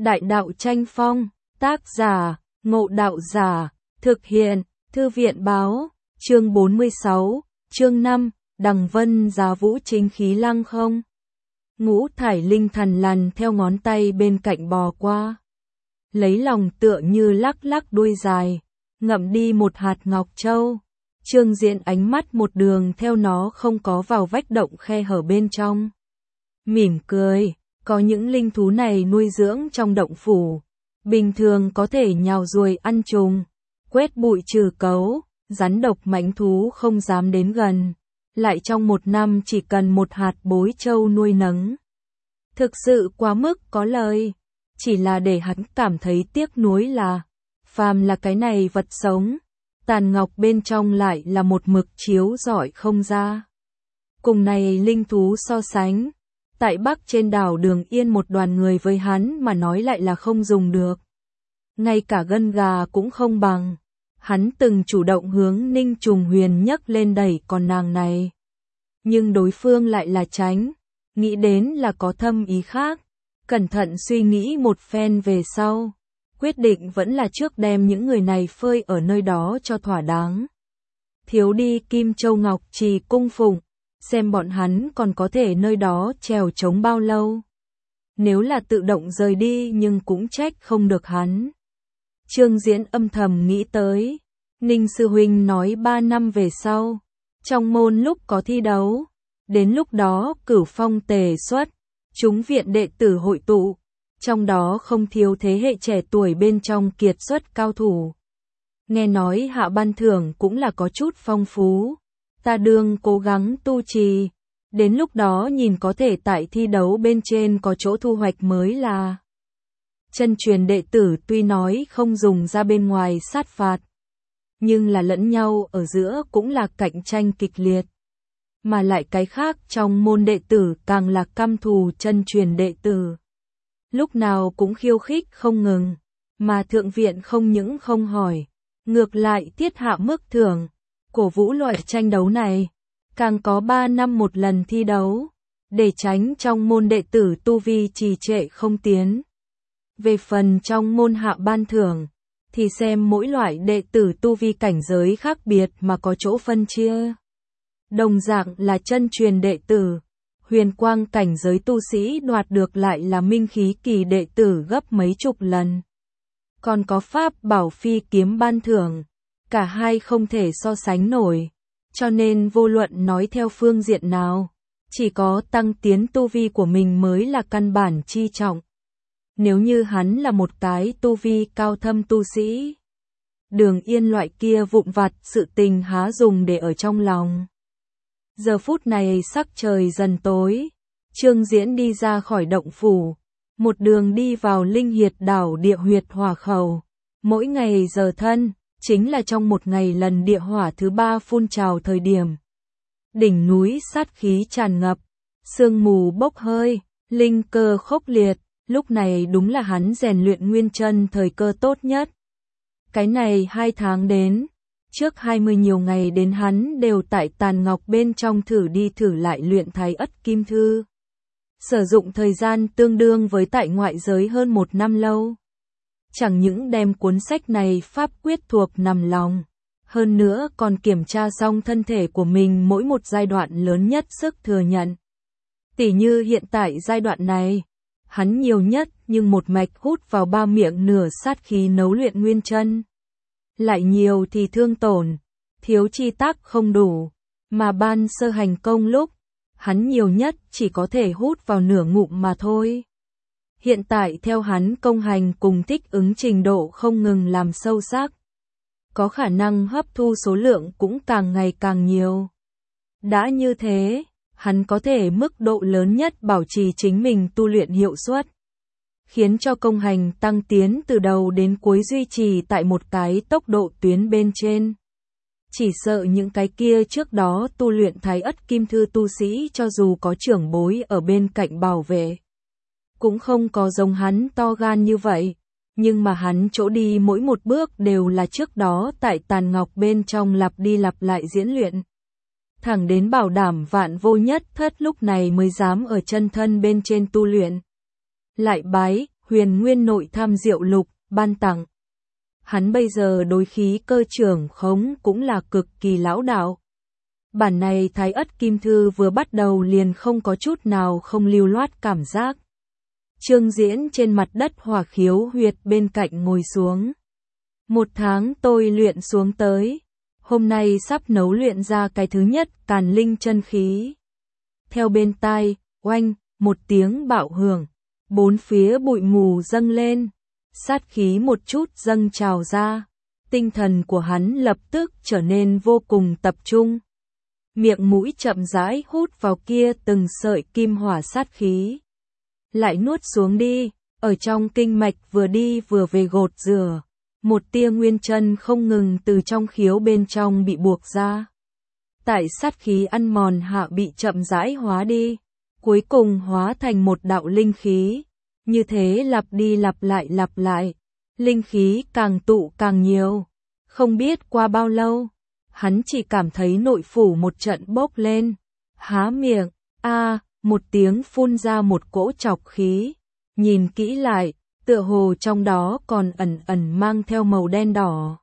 Đại đạo tranh phong, tác giả, Ngộ Đạo Giả, thực hiện, Thư viện báo, chương 46, chương 5, Đằng Vân Giá Vũ chính khí lăng không. Ngũ thải linh thần lằn theo ngón tay bên cạnh bò qua. Lấy lòng tựa như lắc lắc đuôi dài, ngậm đi một hạt ngọc châu. Trương Diễn ánh mắt một đường theo nó không có vào vách động khe hở bên trong. Mỉm cười, có những linh thú này nuôi dưỡng trong động phủ. Bình thường có thể nhào ruồi ăn trùng, quét bụi trừ cấu, rắn độc mãnh thú không dám đến gần. Lại trong một năm chỉ cần một hạt bối châu nuôi nấng. Thực sự quá mức có lời. Chỉ là để hắn cảm thấy tiếc nuối là, phàm là cái này vật sống, tàn ngọc bên trong lại là một mực chiếu rọi không ra. Cùng này linh thú so sánh, tại Bắc trên đảo Đường Yên một đoàn người với hắn mà nói lại là không dùng được. Ngay cả gân gà cũng không bằng. Hắn từng chủ động hướng Ninh Trùng Huyền nhấc lên đẩy con nàng này. Nhưng đối phương lại là tránh, nghĩ đến là có thâm ý khác. Cẩn thận suy nghĩ một phen về sau, quyết định vẫn là trước đem những người này phơi ở nơi đó cho thỏa đáng. Thiếu đi Kim Châu Ngọc Trì cung phụng, xem bọn hắn còn có thể nơi đó trèo trống bao lâu. Nếu là tự động rời đi nhưng cũng trách không được hắn. Trương Diễn âm thầm nghĩ tới, Ninh Sư Huynh nói 3 năm về sau, trong môn lúc có thi đấu, đến lúc đó cửu phong tề xuất, chúng viện đệ tử hội tụ, trong đó không thiếu thế hệ trẻ tuổi bên trong kiệt xuất cao thủ. Nghe nói hạ ban thưởng cũng là có chút phong phú, ta đương cố gắng tu trì, đến lúc đó nhìn có thể tại thi đấu bên trên có chỗ thu hoạch mới là. Chân truyền đệ tử tuy nói không dùng ra bên ngoài sát phạt, nhưng là lẫn nhau ở giữa cũng là cạnh tranh kịch liệt. Mà lại cái khác trong môn đệ tử càng là căm thù chân truyền đệ tử. Lúc nào cũng khiêu khích không ngừng, mà thượng viện không những không hỏi, ngược lại thiết hạ mức thưởng, cổ vũ loại tranh đấu này. Càng có 3 năm một lần thi đấu, để tránh trong môn đệ tử tu vi trì trệ không tiến. Về phần trong môn hạ ban thưởng, thì xem mỗi loại đệ tử tu vi cảnh giới khác biệt mà có chỗ phân chia. Đồng dạng là chân truyền đệ tử, huyền quang cảnh giới tu sĩ đoạt được lại là minh khí kỳ đệ tử gấp mấy chục lần. Còn có pháp bảo phi kiếm ban thưởng, cả hai không thể so sánh nổi, cho nên vô luận nói theo phương diện nào, chỉ có tăng tiến tu vi của mình mới là căn bản chi trọng. Nếu như hắn là một cái tu vi cao thâm tu sĩ, Đường Yên loại kia vụn vặt sự tình há dùng để ở trong lòng. Giờ phút này sắc trời dần tối, Trương Diễn đi ra khỏi động phủ, một đường đi vào linh hiệt đảo địa huyệt hỏa khẩu. Mỗi ngày giờ thân, chính là trong một ngày lần địa hỏa thứ 3 phun trào thời điểm. Đỉnh núi sát khí tràn ngập, sương mù bốc hơi, linh cơ khốc liệt, lúc này đúng là hắn rèn luyện nguyên chân thời cơ tốt nhất. Cái này 2 tháng đến, trước 20 nhiều ngày đến hắn đều tại tàn ngọc bên trong thử đi thử lại luyện Thái Ất Kim Thư. Sử dụng thời gian tương đương với tại ngoại giới hơn 1 năm lâu. Chẳng những đem cuốn sách này pháp quyết thuộc nằm lòng, hơn nữa còn kiểm tra xong thân thể của mình mỗi một giai đoạn lớn nhất sức thừa nhận. Tỉ như hiện tại giai đoạn này, hắn nhiều nhất nhưng một mạch hút vào 3 miệng nửa sát khí nấu luyện nguyên chân. Lại nhiều thì thương tổn, thiếu chi tác không đủ, mà ban sơ hành công lúc, hắn nhiều nhất chỉ có thể hút vào nửa ngụm mà thôi. Hiện tại theo hắn công hành cùng thích ứng trình độ không ngừng làm sâu sắc, có khả năng hấp thu số lượng cũng càng ngày càng nhiều. Đã như thế, hắn có thể mức độ lớn nhất bảo trì chính mình tu luyện hiệu suất, khiến cho công hành tăng tiến từ đầu đến cuối duy trì tại một cái tốc độ tuyến bên trên. Chỉ sợ những cái kia trước đó tu luyện Thái Ất Kim Thư tu sĩ cho dù có trưởng bối ở bên cạnh bảo vệ, cũng không có giống hắn to gan như vậy, nhưng mà hắn chỗ đi mỗi một bước đều là trước đó tại tàn ngọc bên trong lặp đi lặp lại diễn luyện. Thẳng đến bảo đảm vạn vô nhất thất lúc này mới dám ở chân thân bên trên tu luyện. Lại bái, Huyền Nguyên Nội Tham Diệu Lục, ban tặng. Hắn bây giờ đối khí cơ trưởng khống cũng là cực kỳ lão đạo. Bản này Thái Ất Kim Thư vừa bắt đầu liền không có chút nào không lưu loát cảm giác. Trương Diễn trên mặt đất Hỏa Khiếu huyệt bên cạnh ngồi xuống. 1 tháng tôi luyện xuống tới. Hôm nay sắp nấu luyện ra cái thứ nhất Càn Linh chân khí. Theo bên tai, oanh, một tiếng bạo hưởng. 4 phía bụi mù dâng lên. Sát khí một chút dâng trào ra. Tinh thần của hắn lập tức trở nên vô cùng tập trung. Miệng mũi chậm rãi hút vào kia từng sợi kim hỏa sát khí. Lại nuốt xuống đi, ở trong kinh mạch vừa đi vừa về gột rửa. Một tia nguyên chân không ngừng từ trong khiếu bên trong bị buộc ra. Tại sát khí ăn mòn hạ bị chậm rãi hóa đi. Cuối cùng hóa thành một đạo linh khí. Như thế lặp đi lặp lại. Linh khí càng tụ càng nhiều. Không biết qua bao lâu, hắn chỉ cảm thấy nội phủ một trận bốc lên. Há miệng, một tiếng phun ra một cỗ trọc khí. Nhìn kỹ lại, tựa hồ trong đó còn ẩn ẩn mang theo màu đen đỏ.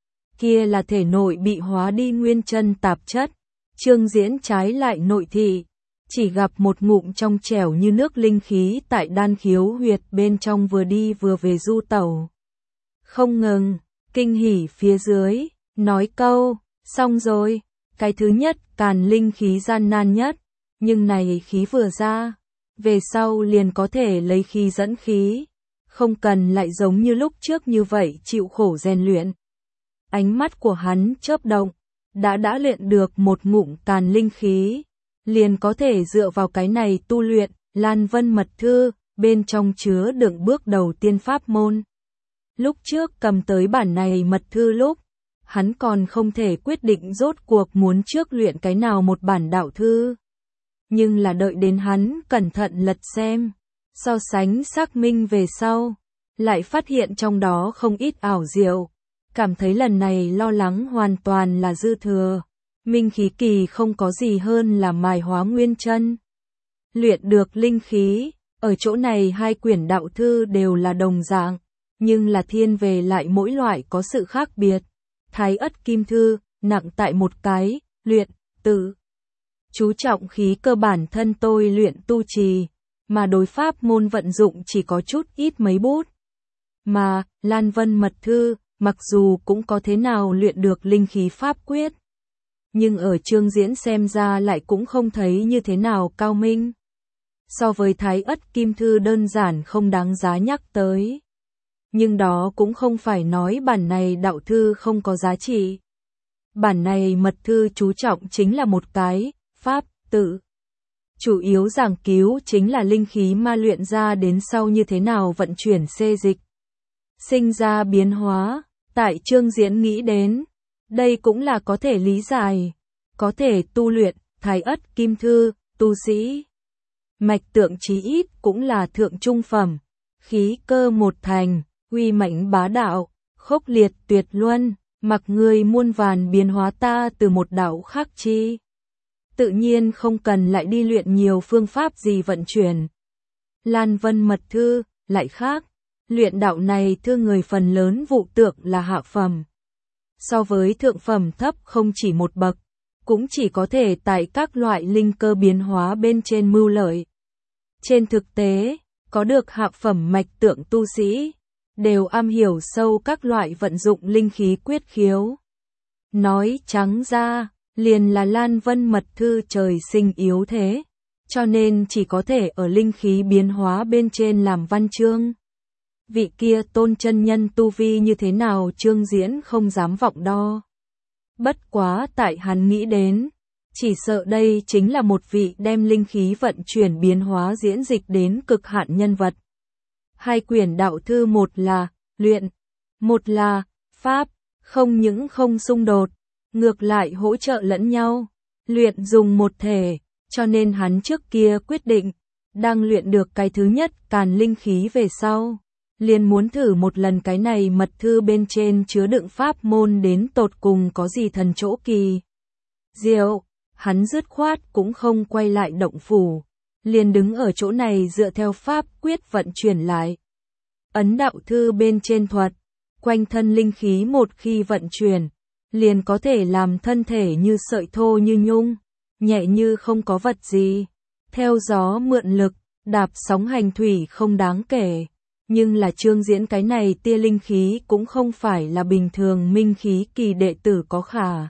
Kia là thể nội bị hóa đi nguyên chân tạp chất. Trương Diễn trái lại nội thị. Chỉ gặp một ngụm trong trẻo như nước linh khí tại đan khiếu huyệt bên trong vừa đi vừa về du tẩu. Không ngừng, kinh hỉ phía dưới, nói câu, xong rồi, cái thứ nhất Càn Linh khí gian nan nhất, nhưng này khí vừa ra, về sau liền có thể lấy khí dẫn khí, không cần lại giống như lúc trước như vậy chịu khổ rèn luyện. Ánh mắt của hắn chớp động, đã luyện được một ngụm Càn Linh khí. Liền có thể dựa vào cái này tu luyện, Lan Vân Mật Thư, bên trong chứa đựng bước đầu tiên pháp môn. Lúc trước cầm tới bản này mật thư lúc, hắn còn không thể quyết định rốt cuộc muốn trước luyện cái nào một bản đạo thư. Nhưng là đợi đến hắn cẩn thận lật xem, so sánh xác minh về sau, lại phát hiện trong đó không ít ảo diệu, cảm thấy lần này lo lắng hoàn toàn là dư thừa. Minh khí kỳ không có gì hơn là mài hóa nguyên chân. Luyện được linh khí, ở chỗ này hai quyển đạo thư đều là đồng dạng, nhưng là thiên về lại mỗi loại có sự khác biệt. Thái Ất Kim Thư, nặng tại một cái, luyện, tự. Chú trọng khí cơ bản thân tôi luyện tu trì, mà đối pháp môn vận dụng chỉ có chút ít mấy bút. Mà, Lan Vân Mật Thư, mặc dù cũng có thế nào luyện được linh khí pháp quyết. Nhưng ở Trương Diễn xem ra lại cũng không thấy như thế nào cao minh. So với Thái Ất Kim Thư đơn giản không đáng giá nhắc tới. Nhưng đó cũng không phải nói bản này đạo thư không có giá trị. Bản này mật thư chú trọng chính là một cái, pháp, tự. Chủ yếu giảng cứu chính là linh khí ma luyện ra đến sau như thế nào vận chuyển xê dịch. Sinh ra biến hóa, tại Trương Diễn nghĩ đến. Đây cũng là có thể lý giải, có thể tu luyện, Thái Ất Kim Thư, tu sĩ. Mạch tượng chí ít cũng là thượng trung phẩm, khí cơ một thành, uy mãnh bá đạo, khốc liệt tuyệt luân, mặc người muôn vàn biến hóa ta từ một đạo khác chi. Tự nhiên không cần lại đi luyện nhiều phương pháp gì vận chuyển. Lan Vân Mật Thư, lại khác, luyện đạo này thư người phần lớn vụ tượng là hạ phẩm. So với thượng phẩm thấp không chỉ một bậc, cũng chỉ có thể tại các loại linh cơ biến hóa bên trên mưu lợi. Trên thực tế, có được hạ phẩm mạch tượng tu sĩ, đều am hiểu sâu các loại vận dụng linh khí quyết khiếu. Nói trắng ra, liền là Lan Vân Mật Thư trời sinh yếu thế, cho nên chỉ có thể ở linh khí biến hóa bên trên làm văn chương. Vị kia tôn chân nhân tu vi như thế nào Trương Diễn không dám vọng đo. Bất quá tại hắn nghĩ đến, chỉ sợ đây chính là một vị đem linh khí vận chuyển biến hóa diễn dịch đến cực hạn nhân vật. Hai quyển đạo thư một là luyện, một là pháp, không những không xung đột, ngược lại hỗ trợ lẫn nhau, luyện dùng một thể, cho nên hắn trước kia quyết định, đang luyện được cái thứ nhất Càn Linh khí về sau. Liền muốn thử một lần cái này mật thư bên trên chứa đựng pháp môn đến tột cùng có gì thần chỗ kỳ diệu, hắn dứt khoát cũng không quay lại động phủ, liền đứng ở chỗ này dựa theo pháp quyết vận chuyển lại. ấn đạo thư bên trên thuật, quanh thân linh khí một khi vận chuyển, liền có thể làm thân thể như sợi thô như nhung, nhẹ như không có vật gì. Theo gió mượn lực, đạp sóng hành thủy không đáng kể. Nhưng là Trương Diễn cái này tia linh khí cũng không phải là bình thường minh khí kỳ đệ tử có khả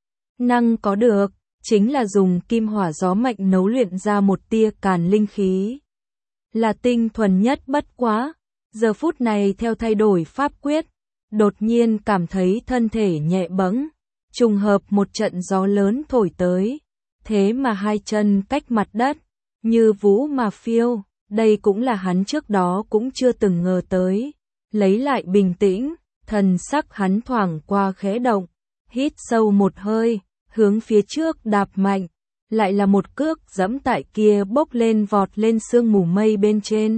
năng có được, chính là dùng kim hỏa gió mạnh nấu luyện ra một tia càn linh khí. Là tinh thuần nhất bất quá, giờ phút này theo thay đổi pháp quyết, đột nhiên cảm thấy thân thể nhẹ bẫng, trùng hợp một trận gió lớn thổi tới, thế mà hai chân cách mặt đất, như vũ mà phiêu, đây cũng là hắn trước đó cũng chưa từng ngờ tới. Lấy lại bình tĩnh, thần sắc hắn thoảng qua khẽ động, hít sâu một hơi, hướng phía trước đạp mạnh, lại là một cước giẫm tại kia bốc lên vọt lên sương mù mây bên trên.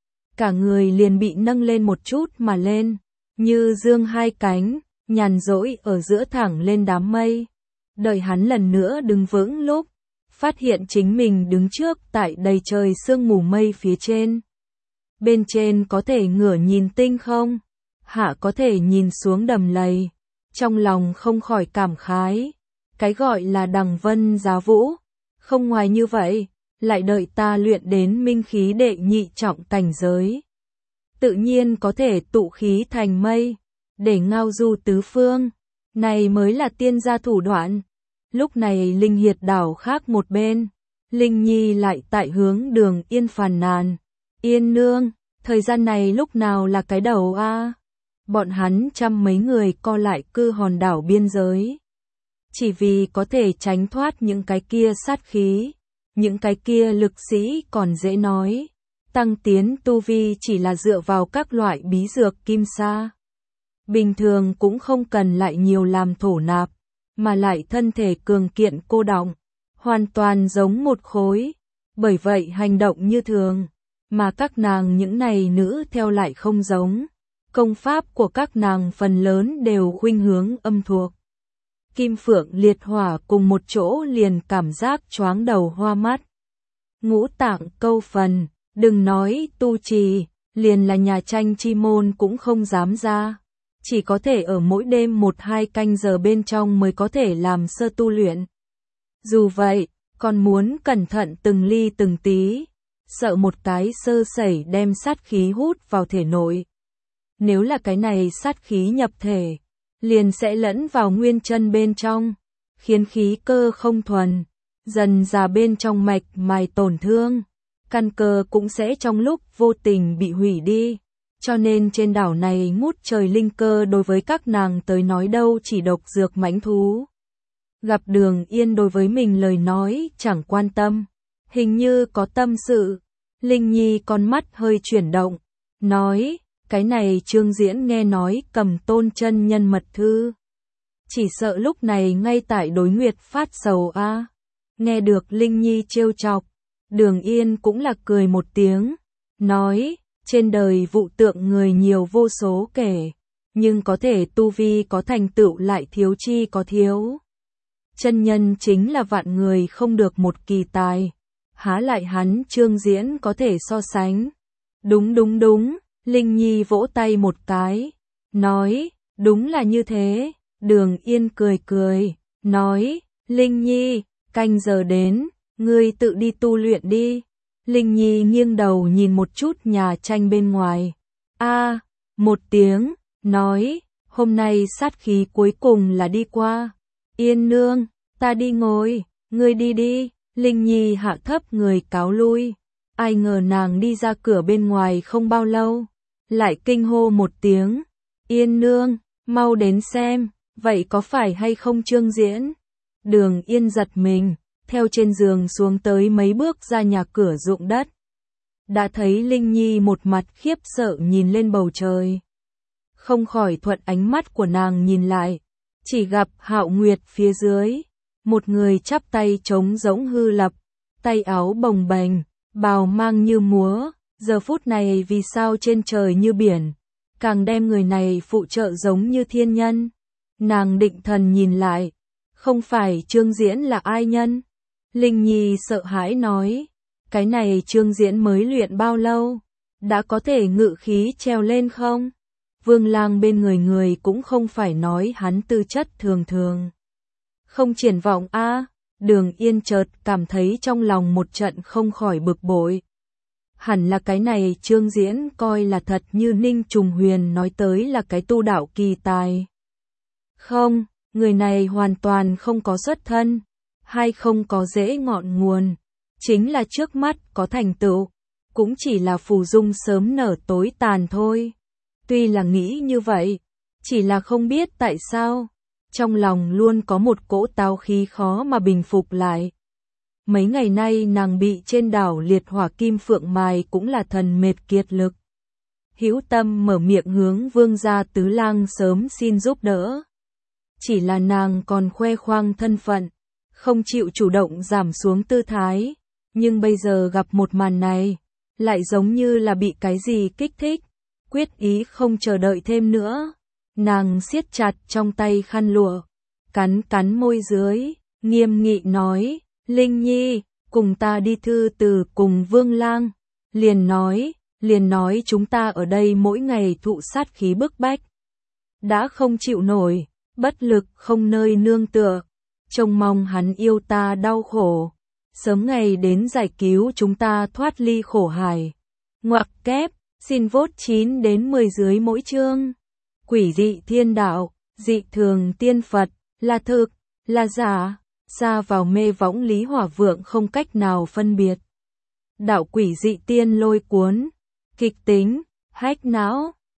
Cả người liền bị nâng lên một chút mà lên, như dương hai cánh, nhàn rỗi ở giữa thẳng lên đám mây. Đợi hắn lần nữa đứng vững lúc, phát hiện chính mình đứng trước tại đầy trời sương mù mây phía trên. Bên trên có thể ngửa nhìn tinh không, hạ có thể nhìn xuống đầm lầy. Trong lòng không khỏi cảm khái, cái gọi là đằng vân giá vũ, không ngoài như vậy, lại đợi ta luyện đến minh khí đệ nhị trọng cảnh giới. Tự nhiên có thể tụ khí thành mây, để ngao du tứ phương, này mới là tiên gia thủ đoạn. Lúc này Linh Hiệt đảo khác một bên, Linh Nhi lại tại hướng Đường Yên phàn nàn. Yên nương, thời gian này lúc nào là cái đầu a? Bọn hắn trăm mấy người co lại cư hòn đảo biên giới. Chỉ vì có thể tránh thoát những cái kia sát khí, những cái kia lực sĩ còn dễ nói. Tăng tiến tu vi chỉ là dựa vào các loại bí dược kim sa. Bình thường cũng không cần lại nhiều làm thổ nạp, mà lại thân thể cường kiện cô đọng, hoàn toàn giống một khối, bởi vậy hành động như thường, mà các nàng những này nữ theo lại không giống. Công pháp của các nàng phần lớn đều khuynh hướng âm thuộc. Kim phượng liệt hỏa cùng một chỗ liền cảm giác choáng đầu hoa mắt. Ngũ tạng câu phần, đừng nói tu trì, liền là nhà tranh chi môn cũng không dám ra. Chỉ có thể ở mỗi đêm 1-2 canh giờ bên trong mới có thể làm sơ tu luyện. Dù vậy, còn muốn cẩn thận từng ly từng tí, sợ một cái sơ sẩy đem sát khí hút vào thể nội. Nếu là cái này sát khí nhập thể, liền sẽ lẫn vào nguyên chân bên trong, khiến khí cơ không thuần, dần ra bên trong mạch mài tổn thương, căn cơ cũng sẽ trong lúc vô tình bị hủy đi. Cho nên trên đảo này ngút trời linh cơ đối với các nàng tới nói đâu chỉ độc dược mãnh thú. Gặp Đường Yên đối với mình lời nói chẳng quan tâm, hình như có tâm sự. Linh Nhi con mắt hơi chuyển động, nói, cái này Trương Diễn nghe nói cầm Tôn chân nhân mật thư. Chỉ sợ lúc này ngay tại đối nguyệt phát sầu a. Nghe được Linh Nhi trêu chọc, Đường Yên cũng là cười một tiếng, nói, trên đời vụ tượng người nhiều vô số kể, nhưng có thể tu vi có thành tựu lại thiếu chi có thiếu. Chân nhân chính là vạn người không được một kỳ tài, há lại hắn Trương Diễn có thể so sánh. Đúng đúng đúng, Linh Nhi vỗ tay một cái, nói, đúng là như thế. Đường Yên cười cười, nói, Linh Nhi, canh giờ đến, ngươi tự đi tu luyện đi. Linh Nhi nghiêng đầu nhìn một chút nhà tranh bên ngoài. A, một tiếng, nói, hôm nay sát khí cuối cùng là đi qua. Yên nương, ta đi ngồi, ngươi đi đi. Linh Nhi hạ thấp người cáo lui. Ai ngờ nàng đi ra cửa bên ngoài không bao lâu, lại kinh hô một tiếng. Yên nương, mau đến xem, vậy có phải hay không Trương Diễn? Đường Yên giật mình, theo trên giường xuống tới mấy bước ra nhà cửa ruộng đất. Đã thấy Linh Nhi một mặt khiếp sợ nhìn lên bầu trời. Không khỏi thuận ánh mắt của nàng nhìn lại, chỉ gặp Hạo Nguyệt phía dưới, một người chắp tay trống rỗng hư lập, tay áo bồng bềnh, bào mang như múa, giờ phút này vì sao trên trời như biển, càng đem người này phụ trợ giống như thiên nhân. Nàng định thần nhìn lại, không phải Trương Diễn là ai nhân? Linh Nhi sợ hãi nói, cái này Trương Diễn mới luyện bao lâu? đã có thể ngự khí trèo lên không? Vương Lang bên người cũng không phải nói hắn tư chất thường thường. Không triển vọng a. Đường Yên chợt cảm thấy trong lòng một trận không khỏi bực bội. Hẳn là cái này Trương Diễn coi là thật như Ninh Trùng Huyền nói tới là cái tu đạo kỳ tài. Không, người này hoàn toàn không có xuất thân, hay không có dễ ngọn nguồn, chính là trước mắt có thành tựu, cũng chỉ là phù dung sớm nở tối tàn thôi. Tuy là nghĩ như vậy, chỉ là không biết tại sao, trong lòng luôn có một cỗ táo khí khó mà bình phục lại. Mấy ngày nay nàng bị trên đảo liệt hỏa kim phượng mài cũng là thần mệt kiệt lực. Hữu Tâm mở miệng hướng Vương gia Tứ Lang sớm xin giúp đỡ. Chỉ là nàng còn khoe khoang thân phận, không chịu chủ động giảm xuống tư thái, nhưng bây giờ gặp một màn này, lại giống như là bị cái gì kích thích, quyết ý không chờ đợi thêm nữa. Nàng siết chặt trong tay khăn lụa, cắn môi dưới, nghiêm nghị nói, Linh Nhi, cùng ta đi thư từ cùng Vương Lang. Liền nói chúng ta ở đây mỗi ngày thụ sát khí bức bách. Đã không chịu nổi, bất lực không nơi nương tựa, trông mong hắn yêu ta đau khổ, sớm ngày đến giải cứu chúng ta thoát ly khổ hải. Ngoặc kép, xin vote 9 đến 10 dưới mỗi chương. Quỷ dị thiên đạo, dị thường tiên Phật, là thực, là giả, xa vào mê võng Lý Hỏa Vượng không cách nào phân biệt. Đạo quỷ dị tiên lôi cuốn, kịch tính, hách não.